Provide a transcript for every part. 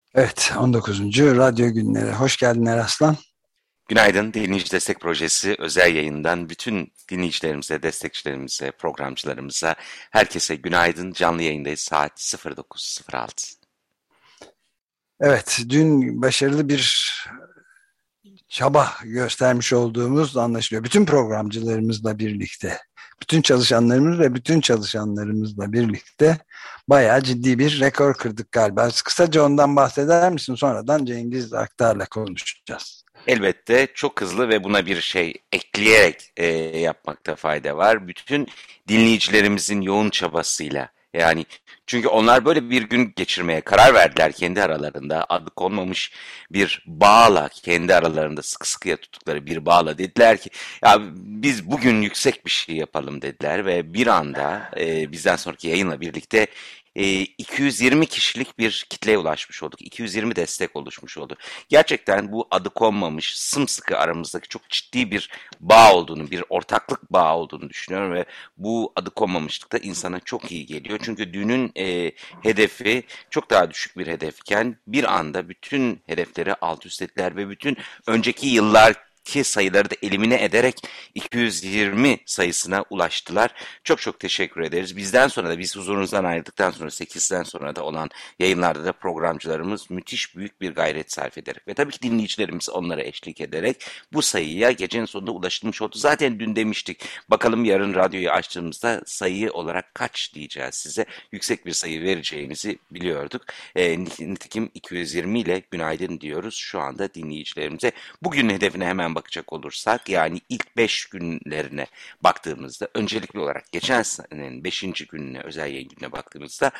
Evet, 19. Radyo Günleri. Hoş geldin Eraslan. Günaydın. Dinleyici Destek Projesi özel yayından bütün dinleyicilerimize, destekçilerimize, programcılarımıza, herkese günaydın. Canlı yayındayız saat 09.06. Evet, dün başarılı bir çaba göstermiş olduğumuz anlaşılıyor. Bütün programcılarımızla birlikte, bütün çalışanlarımız ve bütün çalışanlarımızla birlikte bayağı ciddi bir rekor kırdık galiba. Kısaca ondan bahseder misin? Sonradan Cengiz Aktar'la konuşacağız. Elbette çok hızlı ve buna bir şey ekleyerek yapmakta fayda var. Bütün dinleyicilerimizin yoğun çabasıyla yani çünkü onlar böyle bir gün geçirmeye karar verdiler kendi aralarında adı konmamış bir bağla kendi aralarında sıkı sıkıya tuttukları bir bağla dediler ki ya biz bugün yüksek bir şey yapalım dediler ve bir anda bizden sonraki yayınla birlikte 220 kişilik bir kitleye ulaşmış olduk. 220 destek oluşmuş oldu. Gerçekten bu adı konmamış sımsıkı aramızdaki çok ciddi bir bağ olduğunu, bir ortaklık bağı olduğunu düşünüyorum ve bu adı konmamışlık da insana çok iyi geliyor. Çünkü dünün hedefi çok daha düşük bir hedefken bir anda bütün hedefleri alt üst ettiler ve bütün önceki yıllar ki sayıları da elimine ederek 220 sayısına ulaştılar. Çok çok teşekkür ederiz. Bizden sonra da biz huzurunuzdan ayrıldıktan sonra 8'den sonra da olan yayınlarda da programcılarımız müthiş büyük bir gayret sarf ederek ve tabii ki dinleyicilerimiz onlara eşlik ederek bu sayıya gecenin sonunda ulaşılmış oldu. Zaten dün demiştik bakalım yarın radyoyu açtığımızda sayı olarak kaç diyeceğiz size. Yüksek bir sayı vereceğinizi biliyorduk. Nitekim 220 ile günaydın diyoruz şu anda dinleyicilerimize. Bugünün hedefine hemen bakacak olursak yani ilk 5 günlerine baktığımızda öncelikli olarak geçen senenin 5. gününe özel yayın gününe baktığımızda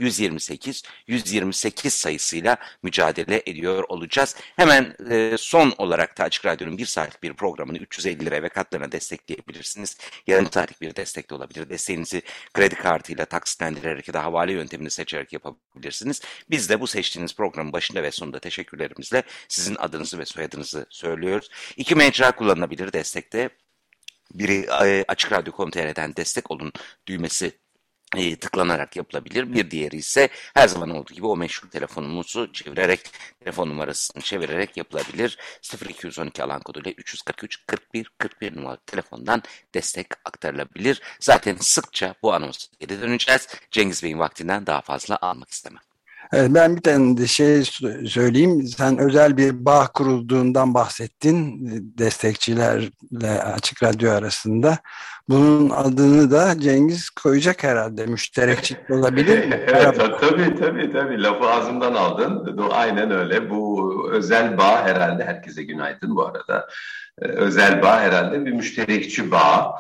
128 sayısıyla mücadele ediyor olacağız. Hemen son olarak da Açık Radyo'nun bir saatlik bir programını 350 lira ve katlarına destekleyebilirsiniz. Yarım saatlik bir destek de olabilir. Desteğinizi kredi kartıyla taksitlendirerek ya da havale yöntemini seçerek yapabilirsiniz. Biz de bu seçtiğiniz programın başında ve sonunda teşekkürlerimizle sizin adınızı ve soyadınızı söylüyoruz. İki mecra kullanılabilir destekte. Biri açıkradyo.com.tr'den destek olun düğmesi tıklanarak yapılabilir. Bir diğeri ise her zaman olduğu gibi o meşhur telefonumuzu çevirerek, telefon numarasını çevirerek yapılabilir. 0212 alan koduyla 343 41 41 numaralı telefondan destek aktarılabilir. Zaten sıkça bu anonsa geri döneceğiz. Cengiz Bey'in vaktinden daha fazla almak istemem. Evet, ben bir tane de söyleyeyim. Sen özel bir bağ kurulduğundan bahsettin destekçilerle Açık Radyo arasında. Bunun adını da Cengiz koyacak herhalde. Müşterekçilik olabilir mi? Evet, tabii. Lafı ağzımdan aldın. Aynen öyle. Bu özel bağ herhalde, herkese günaydın bu arada. Özel bağ herhalde bir müşterekçi bağ.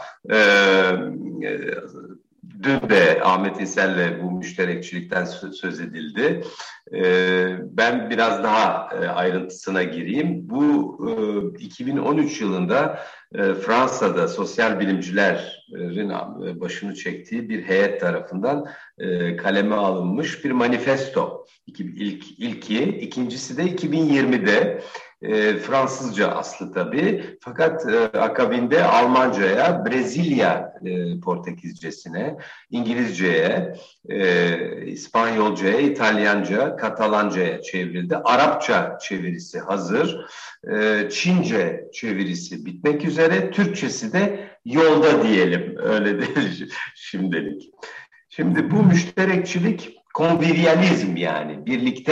Dün de Ahmet İnsel'le bu müşterekçilikten söz edildi. Ben biraz daha ayrıntısına gireyim. Bu 2013 yılında Fransa'da sosyal bilimcilerin başını çektiği bir heyet tarafından kaleme alınmış bir manifesto. İlki, ikincisi de 2020'de Fransızca aslı tabii. Fakat akabinde Almanca'ya, Brezilya Portekizcesine, İngilizce'ye, İspanyolca'ya, İtalyanca, Katalanca'ya çevrildi. Arapça çevirisi hazır. Çince çevirisi bitmek üzere. Türkçesi de yolda diyelim. Öyle de şimdilik. Şimdi bu müşterekçilik, konvivyalizm yani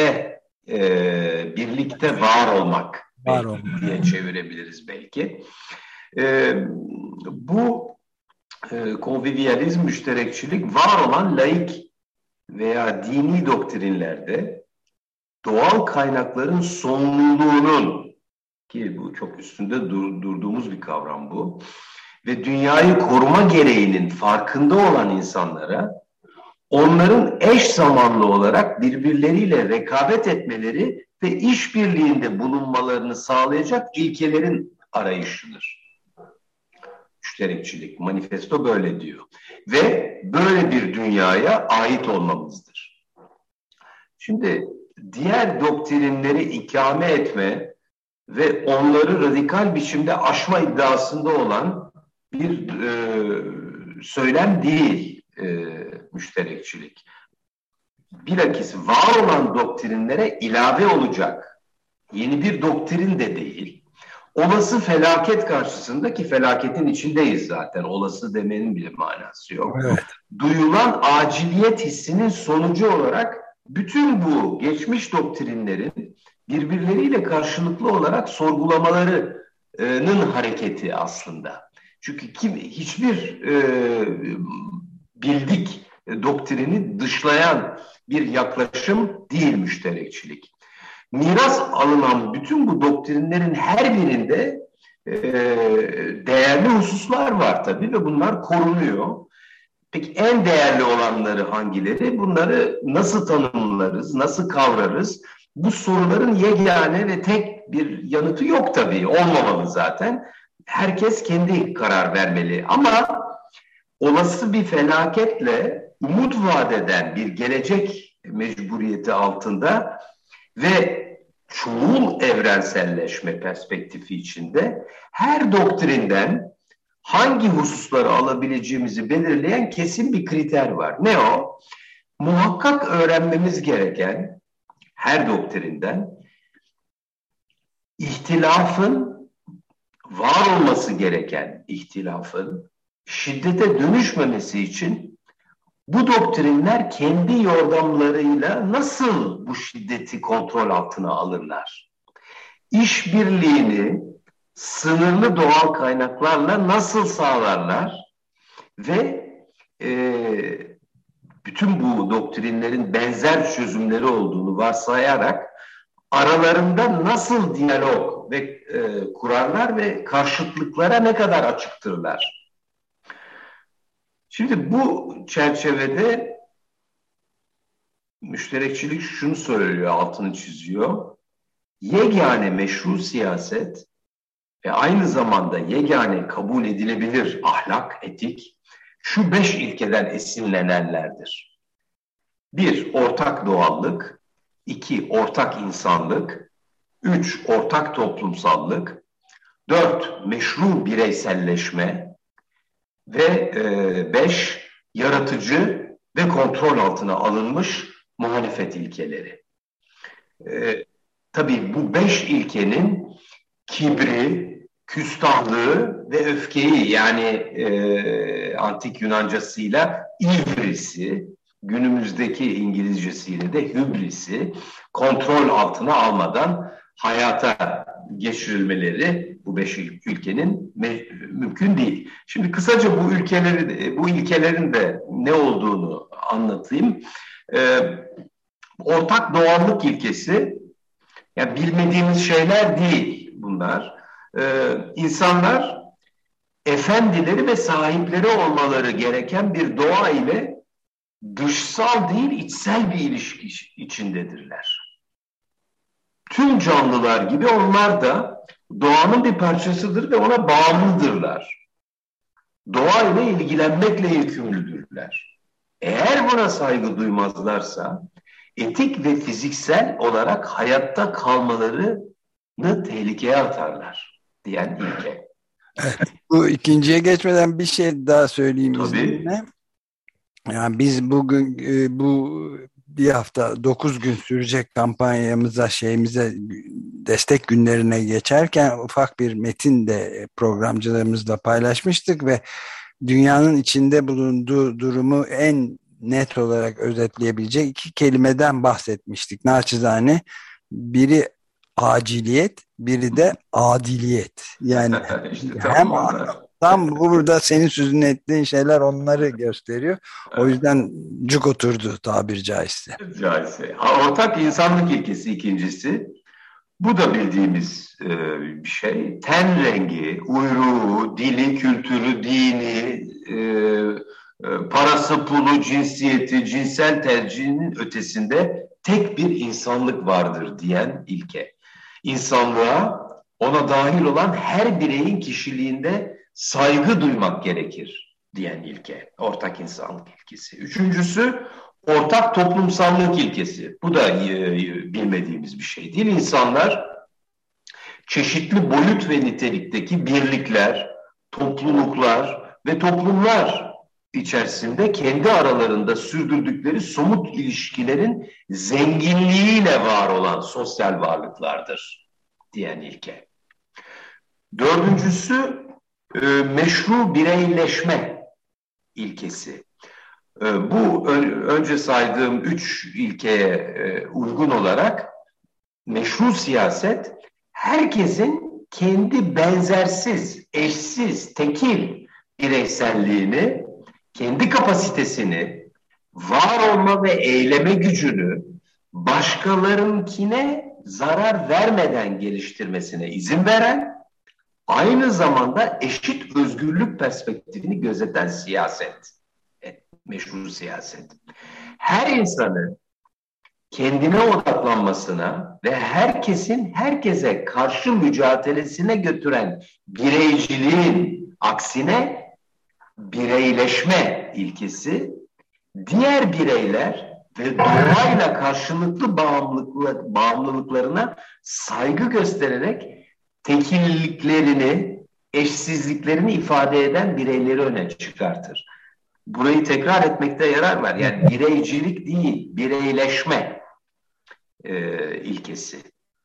birlikte var olmak Var belki olma. diye çevirebiliriz belki. E, bu konvivyalizm, müşterekçilik var olan laik veya dini doktrinlerde doğal kaynakların sonluluğunun ki bu çok üstünde durduğumuz bir kavram bu ve dünyayı koruma gereğinin farkında olan insanlara onların eş zamanlı olarak birbirleriyle rekabet etmeleri ve işbirliğinde bulunmalarını sağlayacak ilkelerin arayışıdır. Müşterekçilik, manifesto böyle diyor. Ve böyle bir dünyaya ait olmamızdır. Şimdi diğer doktrinleri ikame etme ve onları radikal biçimde aşma iddiasında olan bir söylem değil müşterekçilik. bilakis var olan doktrinlere ilave olacak yeni bir doktrin de değil. Olası felaket karşısında, ki felaketin içindeyiz zaten, olası demenin bile manası yok. Evet. Duyulan aciliyet hissinin sonucu olarak bütün bu geçmiş doktrinlerin birbirleriyle karşılıklı olarak sorgulamalarının hareketi aslında. Çünkü hiçbir bildik doktrini dışlayan bir yaklaşım değil müşterekçilik. Miras alınan bütün bu doktrinlerin her birinde değerli hususlar var tabii ve bunlar korunuyor. Peki en değerli olanları hangileri? Bunları nasıl tanımlarız, nasıl kavrarız? Bu soruların yegane ve tek bir yanıtı yok tabii, olmamalı zaten. Herkes kendi karar vermeli ama olası bir felaketle umut vaat eden bir gelecek mecburiyeti altında ve çoğul evrenselleşme perspektifi içinde her doktrinden hangi hususları alabileceğimizi belirleyen kesin bir kriter var. Ne o? Muhakkak öğrenmemiz gereken her doktrinden ihtilafın, var olması gereken ihtilafın şiddete dönüşmemesi için bu doktrinler kendi yordamlarıyla nasıl bu şiddeti kontrol altına alırlar? İşbirliğini sınırlı doğal kaynaklarla nasıl sağlarlar? Ve bütün bu doktrinlerin benzer çözümleri olduğunu varsayarak aralarında nasıl diyalog ve kurarlar ve karşıtlıklara ne kadar açıktırlar? Şimdi bu çerçevede müşterekçilik şunu söylüyor, altını çiziyor. Yegane meşru siyaset ve aynı zamanda yegane kabul edilebilir ahlak, etik şu 5 ilkeden esinlenenlerdir. 1. Ortak doğallık. 2. Ortak insanlık. 3. Ortak toplumsallık. 4. Meşru bireyselleşme. Ve 5. Yaratıcı ve kontrol altına alınmış muhalefet ilkeleri. Tabii bu 5 ilkenin kibri, küstahlığı ve öfkeyi, yani antik Yunancasıyla ivrisi, günümüzdeki İngilizcesiyle de hübrisi kontrol altına almadan hayata geçirilmeleri bu 5 ülkenin mümkün değil. Şimdi kısaca bu ilkelerin de ne olduğunu anlatayım. Ortak doğallık ilkesi, yani bilmediğimiz şeyler değil bunlar. İnsanlar efendileri ve sahipleri olmaları gereken bir doğa ile dışsal değil içsel bir ilişki içindedirler. Tüm canlılar gibi onlar da doğanın bir parçasıdır ve ona bağımlıdırlar. Doğa ile ilgilenmekle yükümlüdürler. Eğer buna saygı duymazlarsa etik ve fiziksel olarak hayatta kalmalarını tehlikeye atarlar diyen ilke. Evet, bu ikinciye geçmeden bir şey daha söyleyeyim izninle. Yani biz bugün bu bir hafta 9 gün sürecek kampanyamıza destek günlerine geçerken ufak bir metin de programcılarımızla paylaşmıştık ve dünyanın içinde bulunduğu durumu en net olarak özetleyebilecek 2 kelimeden bahsetmiştik. Naçizane, biri aciliyet, biri de adiliyet. Yani işte hem tam burada senin sözünü ettiğin şeyler onları gösteriyor. O yüzden cuk oturdu tabiri caizse. Ortak insanlık ilkesi ikincisi. Bu da bildiğimiz bir şey. Ten rengi, uyruğu, dili, kültürü, dini, parası, pulu, cinsiyeti, cinsel tercihinin ötesinde tek bir insanlık vardır diyen ilke. İnsanlığa, ona dahil olan her bireyin kişiliğinde saygı duymak gerekir diyen ilke. Ortak insanlık ilkesi. Üçüncüsü ortak toplumsallık ilkesi. Bu da bilmediğimiz bir şey değil. İnsanlar çeşitli boyut ve nitelikteki birlikler, topluluklar ve toplumlar içerisinde kendi aralarında sürdürdükleri somut ilişkilerin zenginliğiyle var olan sosyal varlıklardır diyen ilke. Dördüncüsü meşru bireyleşme ilkesi. Bu önce saydığım 3 ilkeye uygun olarak meşru siyaset herkesin kendi benzersiz, eşsiz, tekil bireyselliğini, kendi kapasitesini, var olma ve eyleme gücünü başkalarınkine zarar vermeden geliştirmesine izin veren, aynı zamanda eşit özgürlük perspektifini gözeten siyaset. Meşru siyaset. Her insanın kendine odaklanmasına ve herkesin herkese karşı mücadelesine götüren bireyciliğin aksine bireyleşme ilkesi, diğer bireyler ve doğayla karşılıklı bağımlılıklarına saygı göstererek tekilliklerini, eşsizliklerini ifade eden bireyleri öne çıkartır. Burayı tekrar etmekte yarar var. Yani bireycilik değil, bireyleşme ilkesi.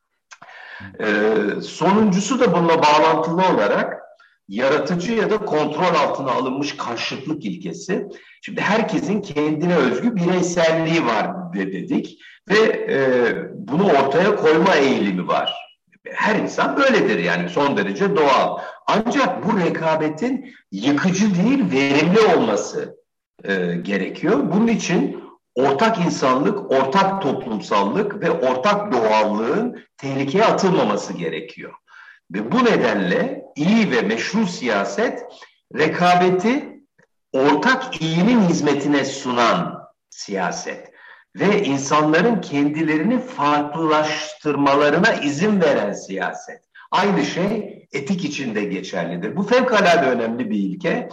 Sonuncusu da bununla bağlantılı olarak yaratıcı ya da kontrol altına alınmış karşıtlık ilkesi. Şimdi herkesin kendine özgü bireyselliği var dedik ve bunu ortaya koyma eğilimi var. Her insan böyledir yani, son derece doğal. Ancak bu rekabetin yıkıcı değil, verimli olması gerekiyor. Bunun için ortak insanlık, ortak toplumsallık ve ortak doğallığın tehlikeye atılmaması gerekiyor. Ve bu nedenle iyi ve meşru siyaset rekabeti ortak iyinin hizmetine sunan siyaset ve insanların kendilerini farklılaştırmalarına izin veren siyaset. Aynı şey etik için de geçerlidir. Bu fevkalade önemli bir ilke.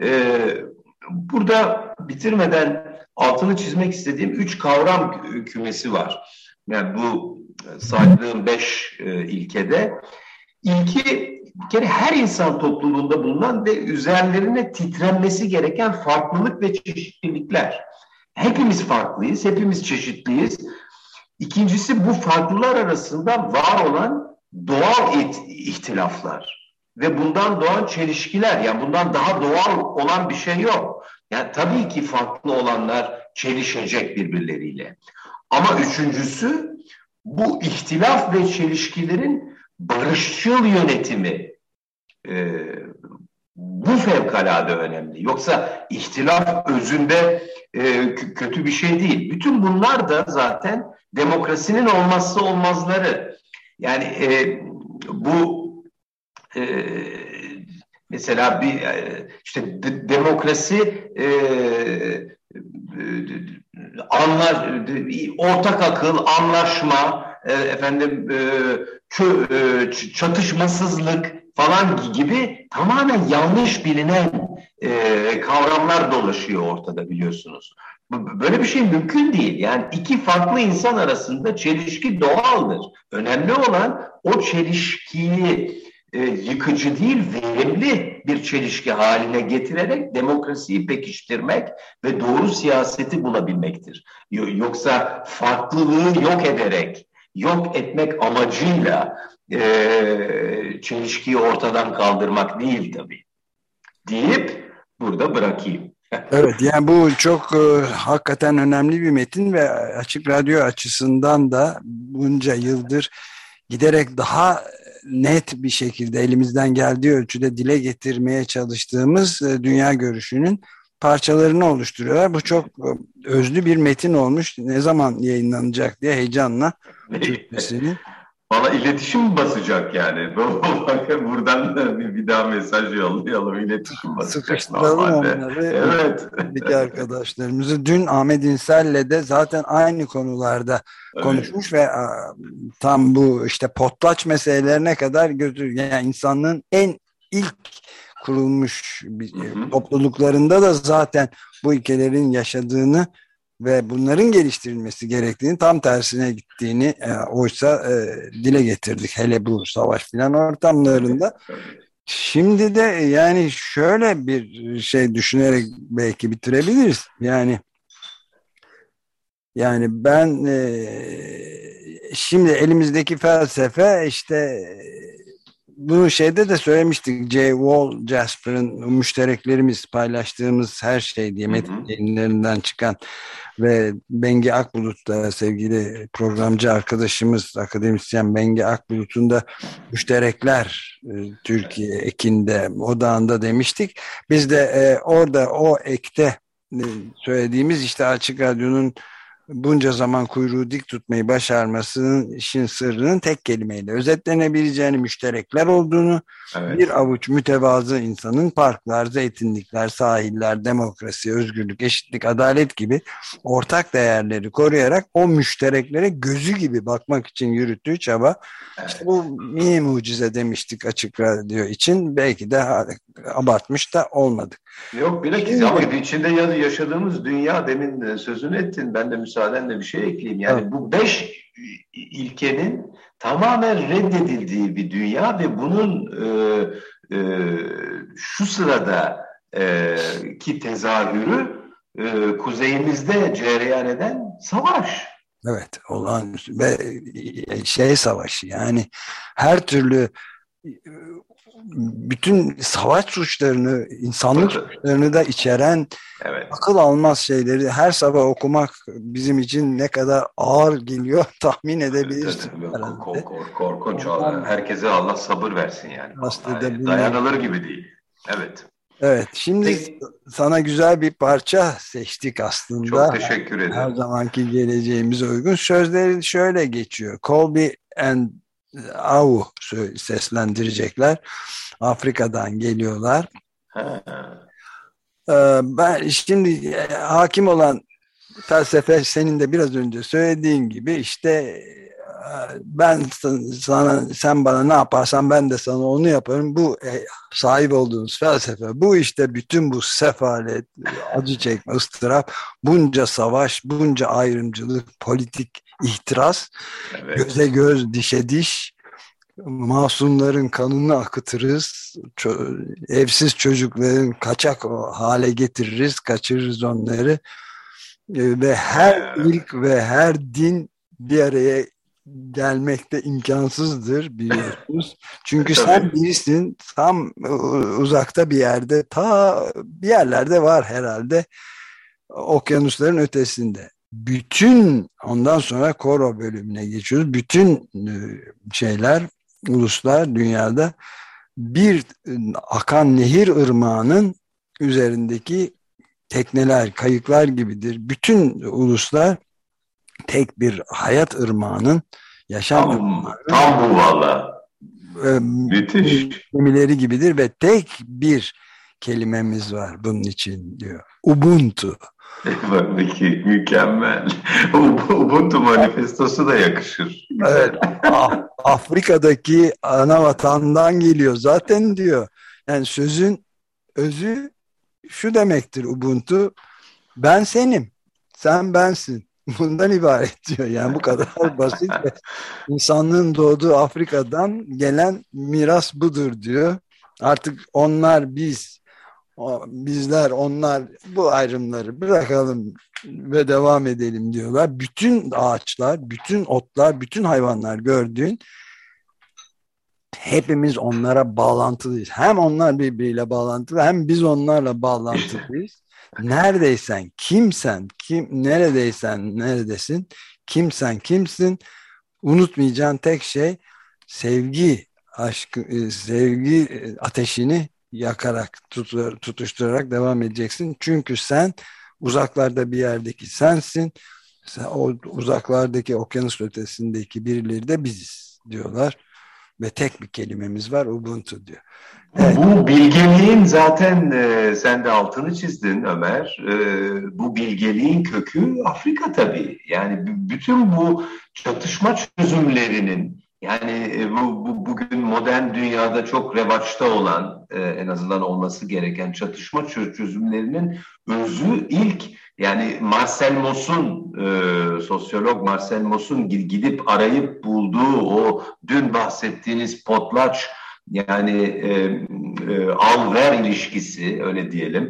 Burada bitirmeden altını çizmek istediğim 3 kavram kümesi var. Yani bu saydığım 5 ilkede. İlki, bir kere her insan topluluğunda bulunan ve üzerlerine titrenmesi gereken farklılık ve çeşitlilikler. Hepimiz farklıyız, hepimiz çeşitliyiz. İkincisi, bu farklılar arasında var olan doğal ihtilaflar ve bundan doğan çelişkiler. Yani bundan daha doğal olan bir şey yok. Yani tabii ki farklı olanlar çelişecek birbirleriyle. Ama üçüncüsü, bu ihtilaf ve çelişkilerin barışçıl yönetimi. Bu fevkalade önemli. Yoksa ihtilaf özünde kötü bir şey değil. Bütün bunlar da zaten demokrasinin olmazsa olmazları. Yani bu mesela bir işte demokrasi ortak akıl, anlaşma, çatışmasızlık falan gibi tamamen yanlış bilinen kavramlar dolaşıyor ortada, biliyorsunuz. Böyle bir şey mümkün değil. Yani iki farklı insan arasında çelişki doğaldır. Önemli olan o çelişkiyi yıkıcı değil, verimli bir çelişki haline getirerek demokrasiyi pekiştirmek ve doğru siyaseti bulabilmektir. Yoksa farklılığı yok ederek, yok etmek amacıyla çelişkiyi ortadan kaldırmak değil tabii. Deyip burada bırakayım. Evet, yani bu çok hakikaten önemli bir metin ve Açık Radyo açısından da bunca yıldır giderek daha net bir şekilde elimizden geldiği ölçüde dile getirmeye çalıştığımız dünya görüşünün parçalarını oluşturuyorlar. Bu çok özlü bir metin olmuş. Ne zaman yayınlanacak diye heyecanla Türkçesini. Bana iletişim basacak yani. Buradan da bir daha mesaj yollayalım. İletişim basacak. Sıkıştıralım onları. Evet. Arkadaşlarımızı. Dün Ahmet İnsel'le de zaten aynı konularda konuşmuş ve tam bu işte potlaç meselelerine kadar götürüyor. Yani insanlığın en ilk kurulmuş topluluklarında da zaten bu ülkelerin yaşadığını ve bunların geliştirilmesi gerektiğini, tam tersine gittiğini oysa dile getirdik. Hele bu savaş filan ortamlarında. Şimdi de yani şöyle bir şey düşünerek belki bitirebiliriz. Yani ben şimdi elimizdeki felsefe işte bunu şeyde de söylemiştik. J. Wall Jasper'ın müştereklerimiz, paylaştığımız her şey diye Hı metin hı. yayınlarından çıkan ve Bengi Akbulut da sevgili programcı arkadaşımız akademisyen Bengi Akbulut'un da müşterekler Türkiye ekinde odağında demiştik. Biz de orada o ekte söylediğimiz işte Açık Radyo'nun bunca zaman kuyruğu dik tutmayı başarmasının işin sırrının tek kelimeyle özetlenebileceğini, müşterekler olduğunu, bir Evet. avuç mütevazı insanın parklar, zeytinlikler, sahiller, demokrasi, özgürlük, eşitlik, adalet gibi ortak değerleri koruyarak o müştereklere gözü gibi bakmak için yürüttüğü çaba. İşte Evet. bu mini mucize demiştik Açık Radyo için. Belki de abartmış da olmadık. Yok bilakis ama Şimdi, içinde yaşadığımız dünya demin sözünü ettin. Ben de müsaadenle bir şey ekleyeyim. evet, Yani bu 5 ilkenin tamamen reddedildiği bir dünya ve bunun e, şu sırada ki tezahürü kuzeyimizde cereyan eden savaş. evet, olağanüstü ve şey savaşı yani her türlü bütün savaş suçlarını, insanlık Bakın, suçlarını da içeren evet. akıl almaz şeyleri her sabah okumak bizim için ne kadar ağır geliyor tahmin edebilirsin herhalde. Korkunç. Ondan Herkese Allah sabır versin yani. Vallahi kastedilebilmeyen. dayanılır gibi değil. Evet. Evet, şimdi Peki, sana güzel bir parça seçtik çok aslında. teşekkür Her ederim. zamanki geleceğimize uygun. Sözleri şöyle geçiyor. Colby and Au seslendirecekler. Afrika'dan geliyorlar. Ha. Ben şimdi hakim olan felsefe senin de biraz önce söylediğin gibi işte ben sana sen bana ne yaparsan ben de sana onu yaparım. Bu sahip olduğumuz felsefe bu işte bütün bu sefalet, acı çekme, ıstırap, bunca savaş, bunca ayrımcılık, politik ihtiras, göze Evet. göz, dişe diş, masumların kanını akıtırız. Evsiz çocukların kaçak hale getiririz, kaçırırız onları. Ve her Ha. ilk ve her din bir araya gelmekte imkansızdır biliyorsunuz. Çünkü sen Tabii. birisin tam uzakta bir yerde, ta bir yerlerde var herhalde okyanusların ötesinde. Bütün ondan sonra Koro bölümüne geçiyoruz. Bütün şeyler, uluslar dünyada bir akan nehir ırmağının üzerindeki tekneler, kayıklar gibidir. Bütün uluslar tek bir hayat ırmağının, yaşam ırmağının Tam bu valla. e, Müthiş. gemileri gibidir ve tek bir kelimemiz var bunun için diyor. Ubuntu. Peki, mükemmel. Ubuntu manifestosu da yakışır. Evet, Güzel. Afrika'daki ana vatandan geliyor zaten diyor. Yani sözün özü şu demektir Ubuntu. Ben senim, sen bensin. Bundan ibaret diyor. Yani bu kadar basit ve insanlığın doğduğu Afrika'dan gelen miras budur diyor. Artık onlar biz, bizler onlar bu ayrımları bırakalım ve devam edelim diyorlar. Bütün ağaçlar, bütün otlar, bütün hayvanlar gördüğün hepimiz onlara bağlantılıyız. Hem onlar birbiriyle bağlantılı hem biz onlarla bağlantılıyız. Neredeysen, kimsen, neredeysen, neredesin, kimsen, kimsin, unutmayacağın tek şey sevgi, sevgi ateşini yakarak, tutuşturarak devam edeceksin. Çünkü sen uzaklarda bir yerdeki sensin. O uzaklardaki okyanus ötesindeki birileri de biziz diyorlar. Ve tek bir kelimemiz var Ubuntu diyor. Evet, Bu bilgeliğin zaten sen de altını çizdin Ömer. Bu bilgeliğin kökü Afrika tabii. Yani bütün bu çatışma çözümlerinin yani bugün modern dünyada çok revaçta olan en azından olması gereken çatışma çözümlerinin özü ilk yani Marcel Mauss'un sosyolog Marcel Mauss'un gidip arayıp bulduğu o dün bahsettiğiniz potlatch yani al-ver ilişkisi öyle diyelim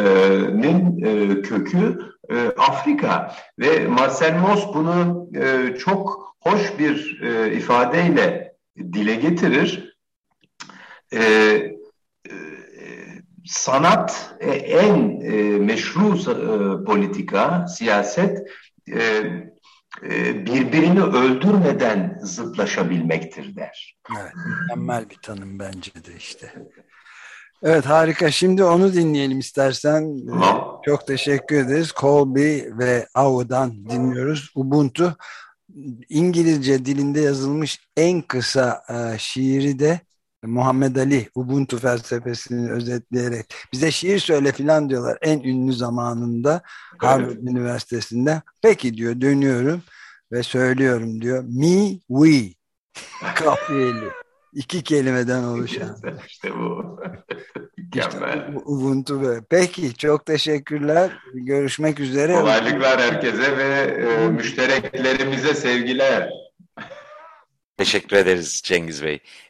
kökü Afrika ve Marcel Mauss bunu çok hoş bir ifadeyle dile getirir. Sanat en meşru politika, siyaset birbirini öldürmeden zıtlaşabilmektir der. Evet, mükemmel bir tanım bence de işte. Evet, harika. Şimdi onu dinleyelim istersen. Tamam. Çok teşekkür ederiz. Colby ve Au'dan dinliyoruz. Ubuntu. İngilizce dilinde yazılmış en kısa şiiri de Muhammed Ali Ubuntu felsefesini özetleyerek bize şiir söyle filan diyorlar en ünlü zamanında Harvard Üniversitesi'nde. Peki diyor, dönüyorum ve söylüyorum diyor. Me, we. Kafiyeli. İki kelimeden oluşan. İşte bu. İşte Mükemmel. Ubuntu böyle. Peki, çok teşekkürler. Görüşmek üzere. Kolaylıklar herkese ve müştereklerimize sevgiler. Teşekkür ederiz Cengiz Bey.